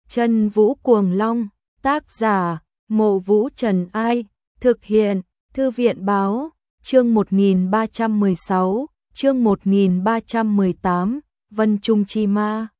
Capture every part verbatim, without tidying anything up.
Chân Vũ Cuồng Long, tác giả, Mộ Vũ Trần Ai, thực hiện, Thư viện Báo, chương một nghìn ba trăm mười sáu, chương một nghìn ba trăm mười tám, Vân Trung Chi Ma.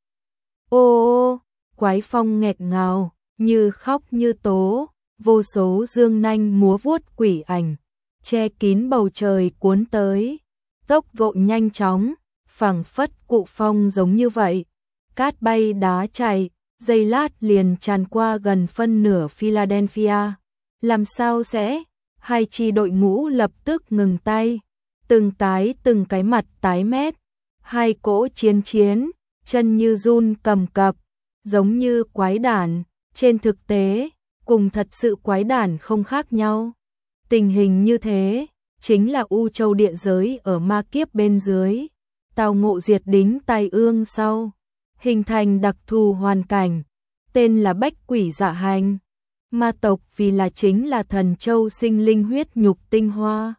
Ô ô, quái phong nghẹt ngào, như khóc như tố, vô số dương nanh múa vuốt quỷ ảnh, che kín bầu trời cuốn tới, tốc độ nhanh chóng, phảng phất cụ phong giống như vậy, cát bay đá chạy, giây lát liền tràn qua gần phân nửa Philadelphia. Làm sao sẽ? Hai chi đội ngũ lập tức ngừng tay, từng cái từng cái mặt tái mét, hai cỗ chiến chiến, chân như run cầm cập, giống như quái đản, trên thực tế, cùng thật sự quái đản không khác nhau. Tình hình như thế, chính là U Châu địa giới ở ma kiếp bên dưới, tào ngộ diệt đính tai ương sau, hình thành đặc thù hoàn cảnh, tên là Bách Quỷ Dạ Hành. Ma tộc vì là chính là thần châu sinh linh huyết nhục tinh hoa.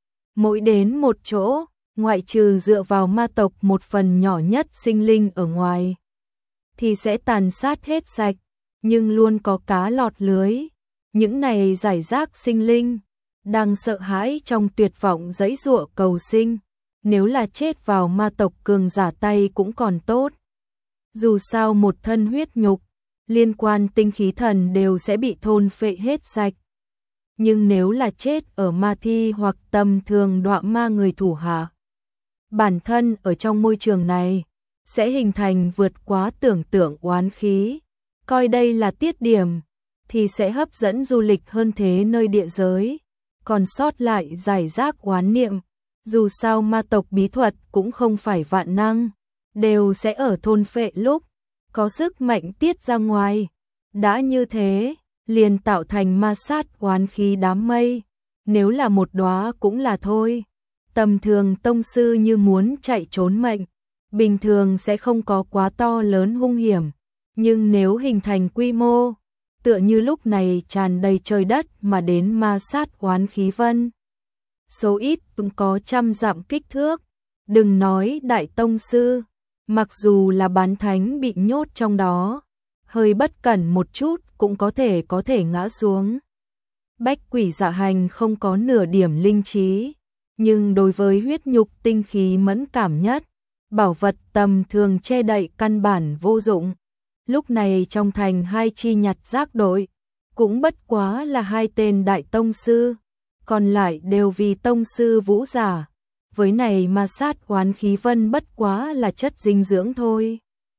Mỗi đến một chỗ, ngoại trừ dựa vào ma tộc một phần nhỏ nhất sinh linh ở ngoài, thì sẽ tàn sát hết sạch, nhưng luôn có cá lọt lưới. Những này giải rác sinh linh, đang sợ hãi trong tuyệt vọng giãy giụa cầu sinh, nếu là chết vào ma tộc cường giả tay cũng còn tốt. Dù sao một thân huyết nhục, liên quan tinh khí thần đều sẽ bị thôn phệ hết sạch. Nhưng nếu là chết ở ma thi hoặc tầm thường đọa ma người thủ hạ, bản thân ở trong môi trường này, sẽ hình thành vượt quá tưởng tượng oán khí. Coi đây là tiết điểm, thì sẽ hấp dẫn du lịch hơn thế nơi địa giới. Còn sót lại giải rác oán niệm, dù sao ma tộc bí thuật cũng không phải vạn năng, đều sẽ ở thôn phệ lúc có sức mạnh tiết ra ngoài. Đã như thế, liền tạo thành ma sát oán khí đám mây, nếu là một đóa cũng là thôi. Tầm thường tông sư như muốn chạy trốn mệnh, bình thường sẽ không có quá to lớn hung hiểm, nhưng nếu hình thành quy mô, tựa như lúc này tràn đầy trời đất mà đến ma sát oán khí vân. Số ít cũng có trăm dặm kích thước, đừng nói đại tông sư, mặc dù là bán thánh bị nhốt trong đó, hơi bất cẩn một chút cũng có thể có thể ngã xuống. Bách Quỷ Dạ Hành không có nửa điểm linh trí, nhưng đối với huyết nhục tinh khí mẫn cảm nhất, bảo vật tầm thường che đậy căn bản vô dụng. Lúc này trong thành hai chi nhặt rác đội, cũng bất quá là hai tên đại tông sư, còn lại đều vì tông sư vũ giả. Với này ma sát oán khí vân bất quá là chất dinh dưỡng thôi.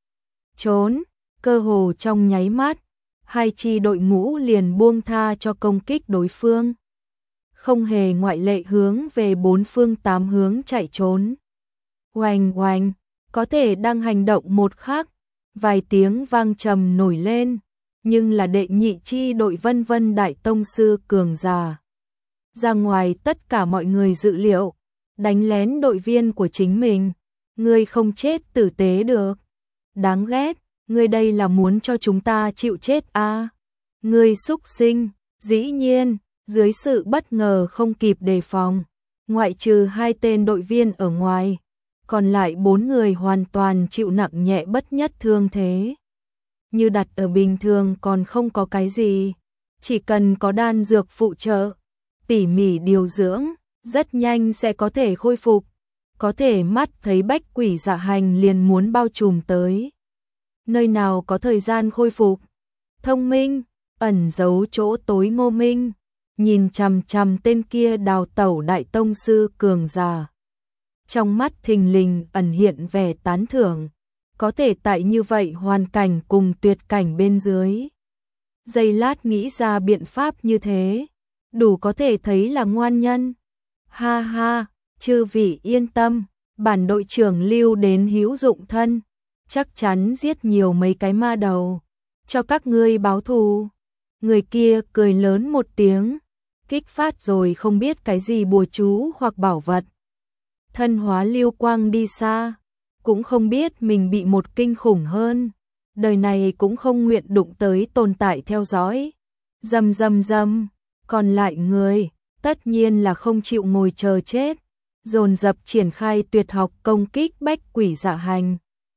Trốn, cơ hồ trong nháy mắt, hai chi đội ngũ liền buông tha cho công kích đối phương, không hề ngoại lệ hướng về bốn phương tám hướng chạy trốn. Oanh oanh, có thể đang hành động một khắc, vài tiếng vang trầm nổi lên, nhưng là đệ nhị chi đội vân vân đại tông sư cường giả. Ra ngoài tất cả mọi người dự liệu, đánh lén đội viên của chính mình, ngươi không chết tử tế được. Đáng ghét, ngươi đây là muốn cho chúng ta chịu chết à? Ngươi xúc sinh. Dĩ nhiên, dưới sự bất ngờ không kịp đề phòng, ngoại trừ hai tên đội viên ở ngoài, còn lại bốn người hoàn toàn chịu nặng nhẹ bất nhất thương thế. Như đặt ở bình thường còn không có cái gì, chỉ cần có đan dược phụ trợ, tỉ mỉ điều dưỡng, rất nhanh sẽ có thể khôi phục. Có thể mắt thấy Bách Quỷ Dạ Hành liền muốn bao trùm tới. Nơi nào có thời gian khôi phục? Thông minh, ẩn giấu chỗ tối Ngô Minh, nhìn chằm chằm tên kia đào tẩu đại tông sư cường giả. Trong mắt thình lình ẩn hiện vẻ tán thưởng, có thể tại như vậy hoàn cảnh cùng tuyệt cảnh bên dưới. Giây lát nghĩ ra biện pháp như thế, đủ có thể thấy là ngoan nhân. Ha ha, chư vị yên tâm, bản đội trưởng lưu đến hữu dụng thân, chắc chắn giết nhiều mấy cái ma đầu, cho các ngươi báo thù. Người kia cười lớn một tiếng, kích phát rồi không biết cái gì bùa chú hoặc bảo vật. Thân hóa lưu quang đi xa, cũng không biết mình bị một kinh khủng hơn, đời này cũng không nguyện đụng tới tồn tại theo dõi. Dầm dầm dầm, còn lại người, tất nhiên là không chịu ngồi chờ chết, dồn dập triển khai tuyệt học công kích Bách Quỷ Dạ Hành.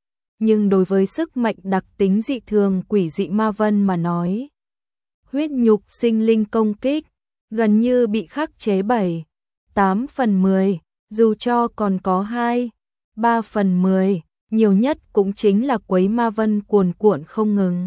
nhưng đối với sức mạnh đặc tính dị thường quỷ dị ma vân mà nói, huyết nhục sinh linh công kích, gần như bị khắc chế bảy, tám phần mười, dù cho còn có hai, ba phần mười, nhiều nhất cũng chính là quấy ma vân cuồn cuộn không ngừng.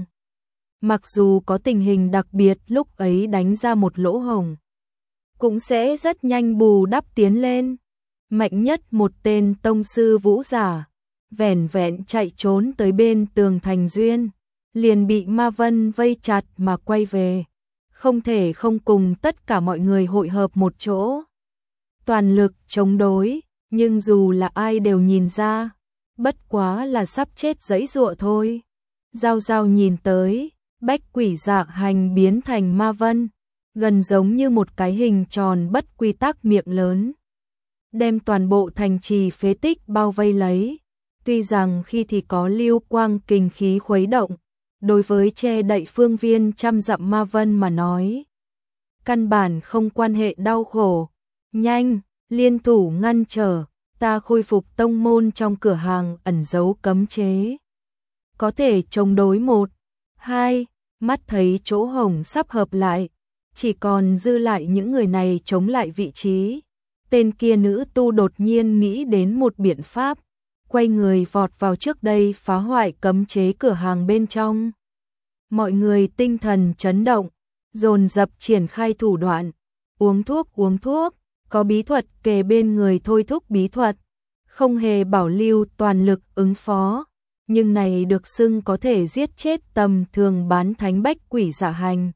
Mặc dù có tình hình đặc biệt lúc ấy đánh ra một lỗ hổng, cũng sẽ rất nhanh bù đắp tiến lên. Mạnh nhất một tên tông sư vũ giả, vẻn vẹn chạy trốn tới bên tường thành duyên, liền bị ma vân vây chặt mà quay về, không thể không cùng tất cả mọi người hội hợp một chỗ, toàn lực chống đối, nhưng dù là ai đều nhìn ra, bất quá là sắp chết giãy giụa thôi. Giao Giao nhìn tới, bách quỷ dạ hành biến thành ma vân, gần giống như một cái hình tròn bất quy tắc miệng lớn, đem toàn bộ thành trì phế tích bao vây lấy. Tuy rằng khi thì có lưu quang kình khí khuấy động, đối với che đậy phương viên trăm dặm ma vân mà nói, căn bản không quan hệ đau khổ. Nhanh, liên thủ ngăn trở, ta khôi phục tông môn trong cửa hàng ẩn giấu cấm chế. Có thể chống đối một, hai, mắt thấy chỗ hổng sắp hợp lại, chỉ còn dư lại những người này chống lại vị trí. Tên kia nữ tu đột nhiên nghĩ đến một biện pháp, quay người vọt vào trước đây phá hoại cấm chế cửa hàng bên trong. Mọi người tinh thần chấn động, dồn dập triển khai thủ đoạn, uống thuốc uống thuốc, có bí thuật kề bên người thôi thúc bí thuật, không hề bảo lưu toàn lực ứng phó, nhưng này được xưng có thể giết chết tầm thường bán thánh bách quỷ dạ hành.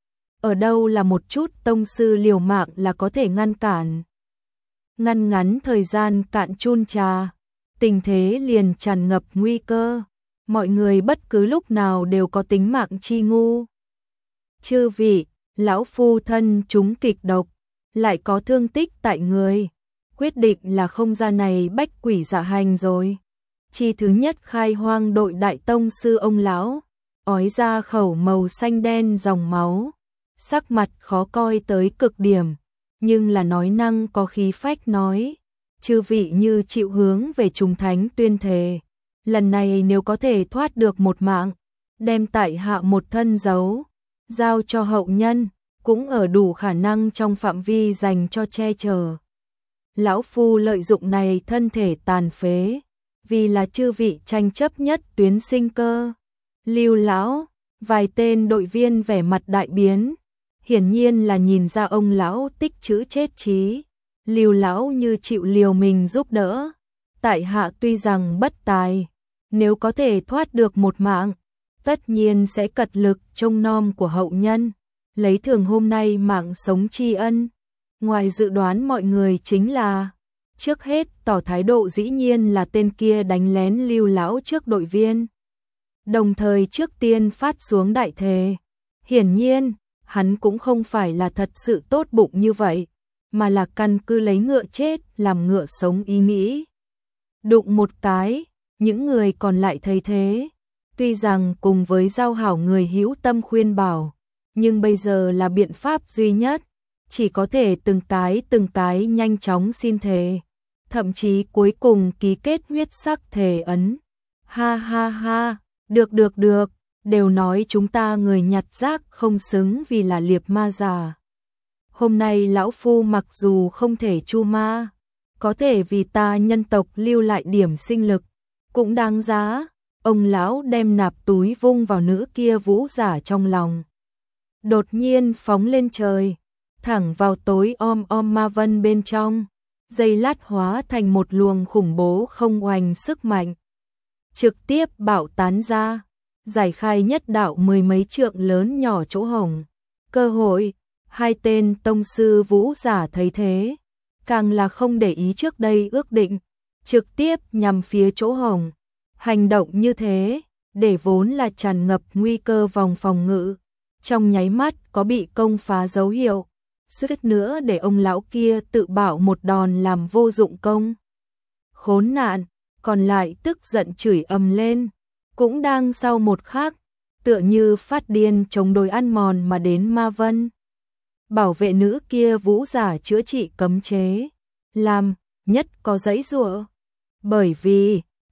Ở đâu là một chút tông sư liều mạng là có thể ngăn cản. Ngăn ngắn thời gian cạn chun trà, tình thế liền tràn ngập nguy cơ, mọi người bất cứ lúc nào đều có tính mạng chi ngu. Chư vị, lão phu thân chúng kịch độc, lại có thương tích tại người, quyết định là không ra này bách quỷ dạ hành rồi. Chi thứ nhất khai hoang đội đại tông sư ông lão, ói ra khẩu màu xanh đen dòng máu, sắc mặt khó coi tới cực điểm, nhưng là nói năng có khí phách nói, chư vị như chịu hướng về trùng thánh tuyên thề, lần này nếu có thể thoát được một mạng, đem tại hạ một thân giấu, giao cho hậu nhân, cũng ở đủ khả năng trong phạm vi dành cho che chở. Lão phu lợi dụng này thân thể tàn phế, vì là chư vị tranh chấp nhất tuyến sinh cơ. Lưu lão, vài tên đội viên vẻ mặt đại biến, hiển nhiên là nhìn ra ông lão tích chữ chết trí. Lưu lão như chịu liều mình giúp đỡ, tại hạ tuy rằng bất tài, nếu có thể thoát được một mạng, tất nhiên sẽ cật lực trông nom của hậu nhân, lấy thường hôm nay mạng sống tri ân. Ngoài dự đoán mọi người chính là, trước hết tỏ thái độ dĩ nhiên là tên kia đánh lén Lưu lão trước đội viên, đồng thời trước tiên phát xuống đại thề. Hiển nhiên, hắn cũng không phải là thật sự tốt bụng như vậy, mà là căn cứ lấy ngựa chết làm ngựa sống ý nghĩ. Đụng một cái, những người còn lại thấy thế, tuy rằng cùng với giao hảo người hữu tâm khuyên bảo, nhưng bây giờ là biện pháp duy nhất, chỉ có thể từng cái từng cái nhanh chóng xin thề, thậm chí cuối cùng ký kết huyết sắc thề ấn. Ha ha ha, được được được, đều nói chúng ta người nhặt rác không xứng vì là liệp ma già. Hôm nay lão phu mặc dù không thể chu ma, có thể vì ta nhân tộc lưu lại điểm sinh lực, cũng đáng giá. Ông lão đem nạp túi vung vào nữ kia vũ giả trong lòng, đột nhiên phóng lên trời, thẳng vào tối om om ma vân bên trong, giây lát hóa thành một luồng khủng bố không oanh sức mạnh, trực tiếp bạo tán ra, giải khai nhất đạo mười mấy trượng lớn nhỏ chỗ hổng. Cơ hội, hai tên tông sư vũ giả thấy thế, càng là không để ý trước đây ước định, trực tiếp nhằm phía chỗ hổng. Hành động như thế, để vốn là tràn ngập nguy cơ vòng phòng ngự, trong nháy mắt có bị công phá dấu hiệu, suýt nữa để ông lão kia tự bảo một đòn làm vô dụng công. Khốn nạn, còn lại tức giận chửi ầm lên, cũng đang sau một khắc, tựa như phát điên chống đối ăn mòn mà đến ma vân. Bảo vệ nữ kia vũ giả chữa trị cấm chế, làm nhất có giãy giụa, bởi vì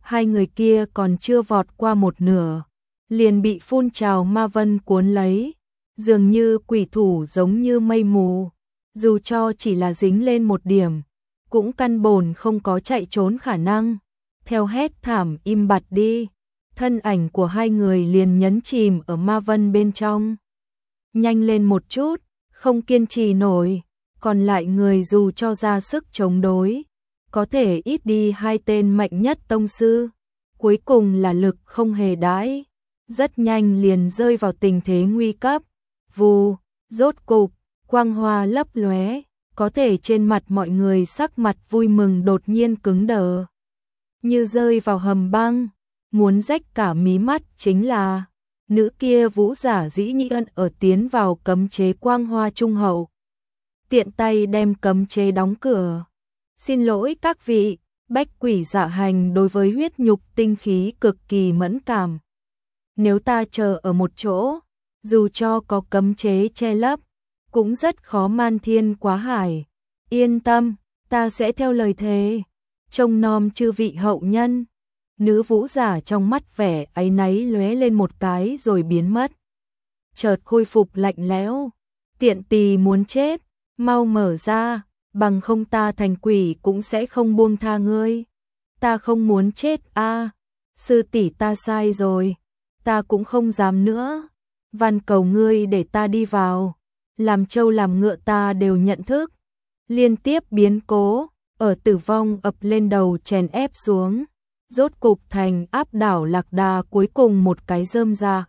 hai người kia còn chưa vọt qua một nửa, liền bị phun trào ma vân cuốn lấy, dường như quỷ thủ giống như mây mù, dù cho chỉ là dính lên một điểm, cũng căn bổn không có chạy trốn khả năng. Theo hét thảm im bặt đi, thân ảnh của hai người liền nhấn chìm ở ma vân bên trong. Nhanh lên một chút, không kiên trì nổi, còn lại người dù cho ra sức chống đối, có thể ít đi hai tên mạnh nhất tông sư, cuối cùng là lực không hề đãi, rất nhanh liền rơi vào tình thế nguy cấp. Vù, rốt cục, quang hoa lấp lóe, có thể trên mặt mọi người sắc mặt vui mừng đột nhiên cứng đờ, như rơi vào hầm băng, muốn rách cả mí mắt chính là nữ kia vũ giả dĩ nhiên ở tiến vào cấm chế quang hoa trung hậu. Tiện tay đem cấm chế đóng cửa. Xin lỗi các vị, bách quỷ dạ hành đối với huyết nhục tinh khí cực kỳ mẫn cảm. Nếu ta chờ ở một chỗ, dù cho có cấm chế che lấp, cũng rất khó man thiên quá hải. Yên tâm, ta sẽ theo lời thề, trông nom chư vị hậu nhân. Nữ vũ giả trong mắt vẻ áy náy lóe lên một cái rồi biến mất. Chợt khôi phục lạnh lẽo, tiện tì muốn chết, mau mở ra, bằng không ta thành quỷ cũng sẽ không buông tha ngươi. Ta không muốn chết a, à, sư tỷ ta sai rồi, ta cũng không dám nữa. Van cầu ngươi để ta đi vào, làm trâu làm ngựa ta đều nhận thức. Liên tiếp biến cố, ở tử vong ập lên đầu chèn ép xuống, rốt cục thành áp đảo lạc đà cuối cùng một cái rơm ra,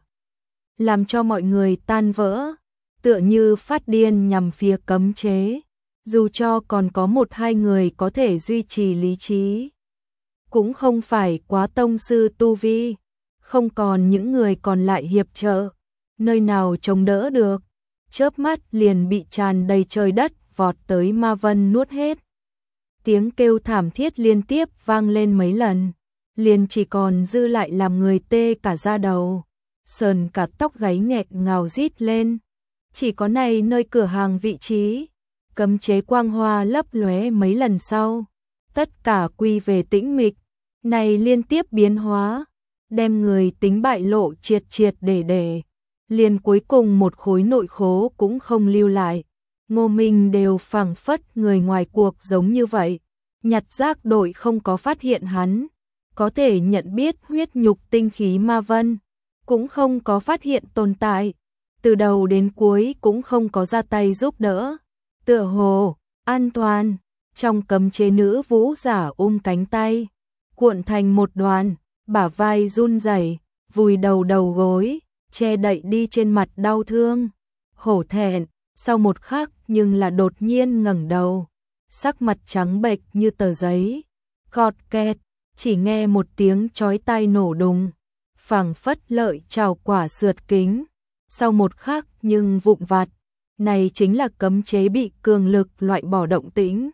làm cho mọi người tan vỡ, tựa như phát điên nhằm phía cấm chế, dù cho còn có một hai người có thể duy trì lý trí, cũng không phải quá tông sư tu vi, không còn những người còn lại hiệp trợ, nơi nào chống đỡ được, chớp mắt liền bị tràn đầy trời đất vọt tới ma vân nuốt hết. Tiếng kêu thảm thiết liên tiếp vang lên mấy lần, liền chỉ còn dư lại làm người tê cả da đầu, sờn cả tóc gáy nghẹt ngào rít lên. Chỉ có này nơi cửa hàng vị trí, cấm chế quang hoa lấp lóe mấy lần sau, tất cả quy về tĩnh mịch, này liên tiếp biến hóa, đem người tính bại lộ triệt triệt để để, liền cuối cùng một khối nội khố cũng không lưu lại. Ngô Minh đều phảng phất người ngoài cuộc giống như vậy, nhặt rác đội không có phát hiện hắn, có thể nhận biết huyết nhục tinh khí ma vân, cũng không có phát hiện tồn tại, từ đầu đến cuối cũng không có ra tay giúp đỡ. Tựa hồ, an toàn, trong cấm chế nữ vũ giả ôm cánh tay, cuộn thành một đoàn, bả vai run rẩy, vùi đầu đầu gối, che đậy đi trên mặt đau thương, hổ thẹn, sau một khắc nhưng là đột nhiên ngẩng đầu, sắc mặt trắng bệch như tờ giấy, cọt kẹt, chỉ nghe một tiếng chói tai nổ đùng, phảng phất lợi trào quả sượt kính, sau một khắc nhưng vụn vặt, này chính là cấm chế bị cường lực loại bỏ động tĩnh.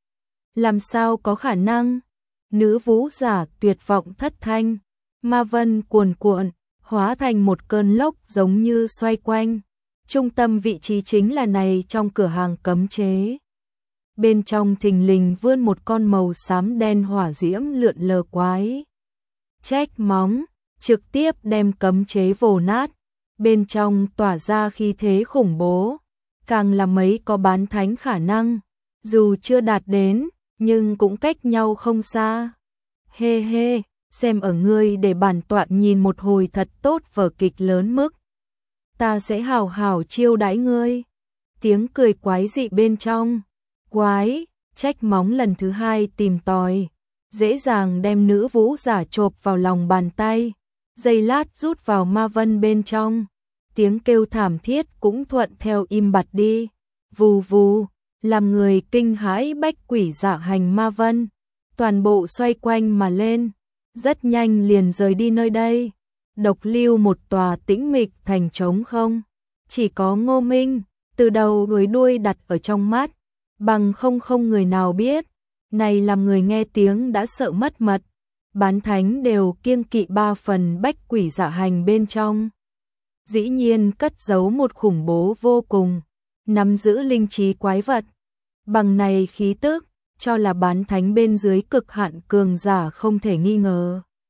Làm sao có khả năng? Nữ vũ giả tuyệt vọng thất thanh, ma vân cuồn cuộn, hóa thành một cơn lốc giống như xoay quanh. Trung tâm vị trí chính là này trong cửa hàng cấm chế. Bên trong thình lình vươn một con màu xám đen hỏa diễm lượn lờ quái. Trách móng, trực tiếp đem cấm chế vồ nát. Bên trong tỏa ra khí thế khủng bố, càng là mấy có bán thánh khả năng, dù chưa đạt đến, nhưng cũng cách nhau không xa. Hê hê, xem ở ngươi để bản tọa nhìn một hồi thật tốt vở kịch lớn mức. Ta sẽ hào hào chiêu đãi ngươi. Tiếng cười quái dị bên trong. Quái, trách móng lần thứ hai tìm tòi, dễ dàng đem nữ vũ giả chộp vào lòng bàn tay, giây lát rút vào ma vân bên trong. Tiếng kêu thảm thiết cũng thuận theo im bặt đi, vù vù, làm người kinh hãi bách quỷ dạ hành ma vân, toàn bộ xoay quanh mà lên, rất nhanh liền rời đi nơi đây, độc lưu một tòa tĩnh mịch thành trống không, chỉ có Ngô Minh, từ đầu đuôi đuôi đặt ở trong mắt, bằng không không người nào biết, này làm người nghe tiếng đã sợ mất mật, bán thánh đều kiêng kỵ ba phần bách quỷ dạ hành bên trong. Dĩ nhiên cất giấu một khủng bố vô cùng, nắm giữ linh trí quái vật. Bằng này khí tức, cho là bán thánh bên dưới cực hạn cường giả không thể nghi ngờ.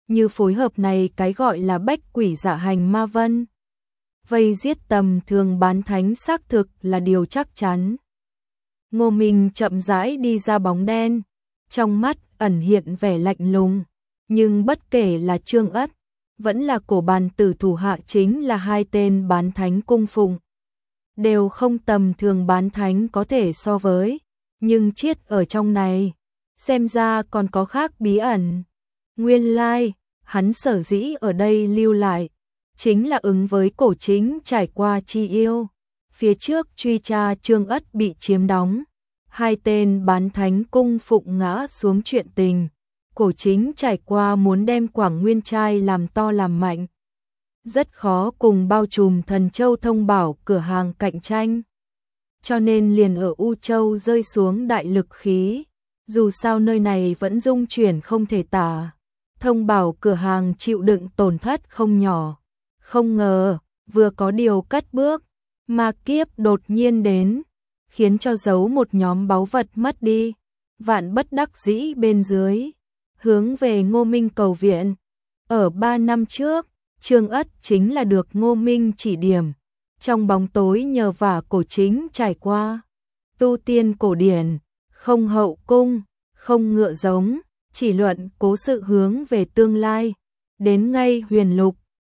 như phối hợp này cái gọi là bách quỷ dạ hành ma vân. Vây giết tầm thường bán thánh xác thực là điều chắc chắn. Ngô Minh chậm rãi đi ra bóng đen, trong mắt ẩn hiện vẻ lạnh lùng, nhưng bất kể là Trương Ất, vẫn là Cổ Bàn Tử thủ hạ chính là hai tên bán thánh cung phụng, đều không tầm thường bán thánh có thể so với, nhưng chiết ở trong này, xem ra còn có khác bí ẩn. Nguyên lai, hắn sở dĩ ở đây lưu lại, chính là ứng với Cổ Chính trải qua chi yêu. Phía trước truy tra Trương Ất bị chiếm đóng, hai tên bán thánh cung phụng ngã xuống chuyện tình. Cổ Chính trải qua muốn đem Quảng Nguyên Trai làm to làm mạnh, rất khó cùng bao trùm Thần Châu thông bảo cửa hàng cạnh tranh. Cho nên liền ở U Châu rơi xuống đại lực khí, dù sao nơi này vẫn dung chuyển không thể tả. Thông bảo cửa hàng chịu đựng tổn thất không nhỏ. Không ngờ, vừa có điều cất bước, ma kiếp đột nhiên đến, khiến cho giấu một nhóm báu vật mất đi. Vạn bất đắc dĩ bên dưới, hướng về Ngô Minh cầu viện. Ở ba năm trước, Trương Ất chính là được Ngô Minh chỉ điểm, trong bóng tối nhờ vả Cổ Chính trải qua. Tu tiên cổ điển, không hậu cung, không ngựa giống, chỉ luận cố sự hướng về tương lai. Đến ngay huyền lục,